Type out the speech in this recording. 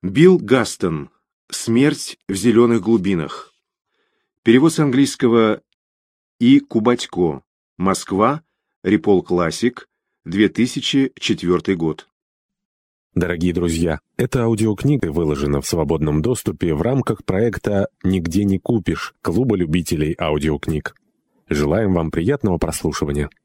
Билл Гастон. «Смерть в зеленых глубинах». Перевод с английского И. Кубатько. Москва. Репол Классик. 2004 год. Дорогие друзья, эта аудиокнига выложена в свободном доступе в рамках проекта «Нигде не купишь» Клуба любителей аудиокниг. Желаем вам приятного прослушивания.